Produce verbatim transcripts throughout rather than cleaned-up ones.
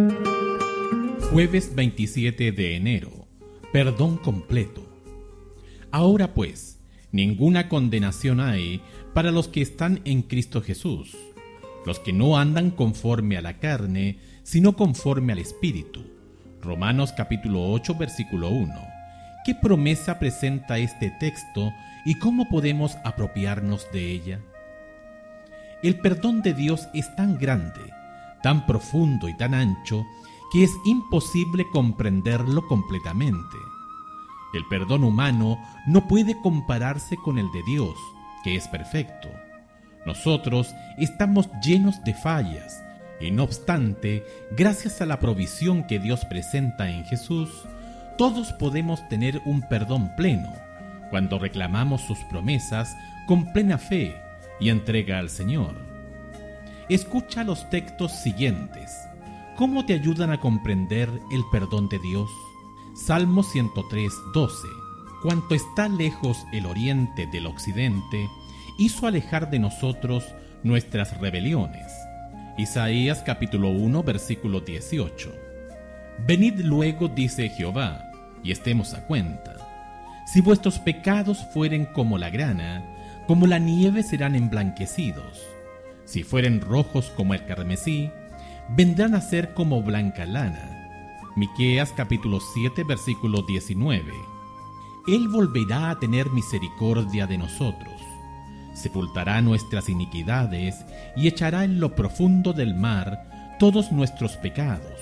Jueves veintisiete de enero. Perdón completo. Ahora pues, ninguna condenación hay para los que están en Cristo Jesús, los que no andan conforme a la carne, sino conforme al Espíritu. Romanos capítulo ocho, versículo uno. ¿Qué promesa presenta este texto y cómo podemos apropiarnos de ella? El perdón de Dios es tan grande, tan profundo y tan ancho que es imposible comprenderlo completamente. El perdón humano no puede compararse con el de Dios, que es perfecto. Nosotros estamos llenos de fallas, y no obstante, gracias a la provisión que Dios presenta en Jesús, todos podemos tener un perdón pleno cuando reclamamos sus promesas con plena fe y entrega al Señor. Escucha los textos siguientes. ¿Cómo te ayudan a comprender el perdón de Dios? Salmo ciento tres, doce. Cuanto está lejos el oriente del occidente, hizo alejar de nosotros nuestras rebeliones. Isaías capítulo uno, versículo dieciocho. Venid luego, dice Jehová, y estemos a cuenta. Si vuestros pecados fueren como la grana, como la nieve serán emblanquecidos. Si fueren rojos como el carmesí, vendrán a ser como blanca lana. Miqueas capítulo siete, versículo diecinueve. Él volverá a tener misericordia de nosotros, sepultará nuestras iniquidades y echará en lo profundo del mar todos nuestros pecados.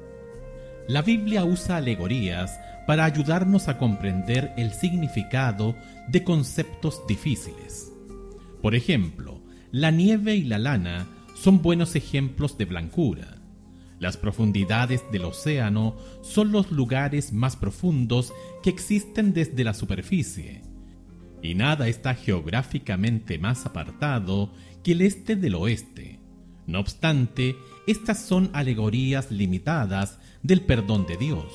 La Biblia usa alegorías para ayudarnos a comprender el significado de conceptos difíciles. Por ejemplo, la nieve y la lana son buenos ejemplos de blancura. Las profundidades del océano son los lugares más profundos que existen desde la superficie, y nada está geográficamente más apartado que el este del oeste. No obstante, estas son alegorías limitadas del perdón de Dios.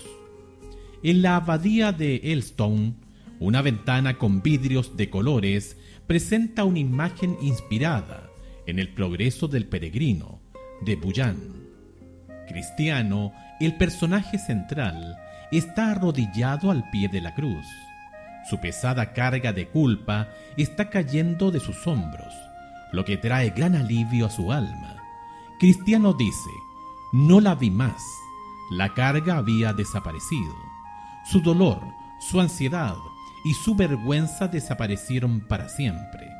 En la abadía de Elstone, una ventana con vidrios de colores presenta una imagen inspirada en el progreso del peregrino de Bunyan. Cristiano, el personaje central, está arrodillado al pie de la cruz. Su pesada carga de culpa está cayendo de sus hombros, lo que trae gran alivio a su alma. Cristiano dice: no la vi más, la carga había desaparecido. Su dolor, su ansiedad y su vergüenza desaparecieron para siempre.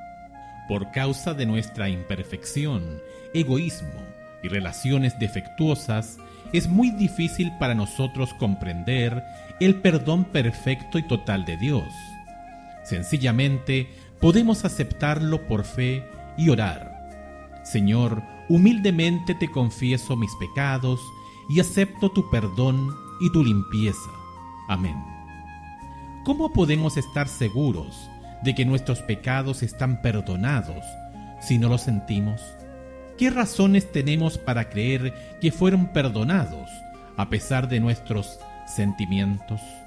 Por causa de nuestra imperfección, egoísmo y relaciones defectuosas, es muy difícil para nosotros comprender el perdón perfecto y total de Dios. Sencillamente, podemos aceptarlo por fe y orar: Señor, humildemente te confieso mis pecados y acepto tu perdón y tu limpieza. Amén. ¿Cómo podemos estar seguros de que nuestros pecados están perdonados si no los sentimos? ¿Qué razones tenemos para creer que fueron perdonados a pesar de nuestros sentimientos?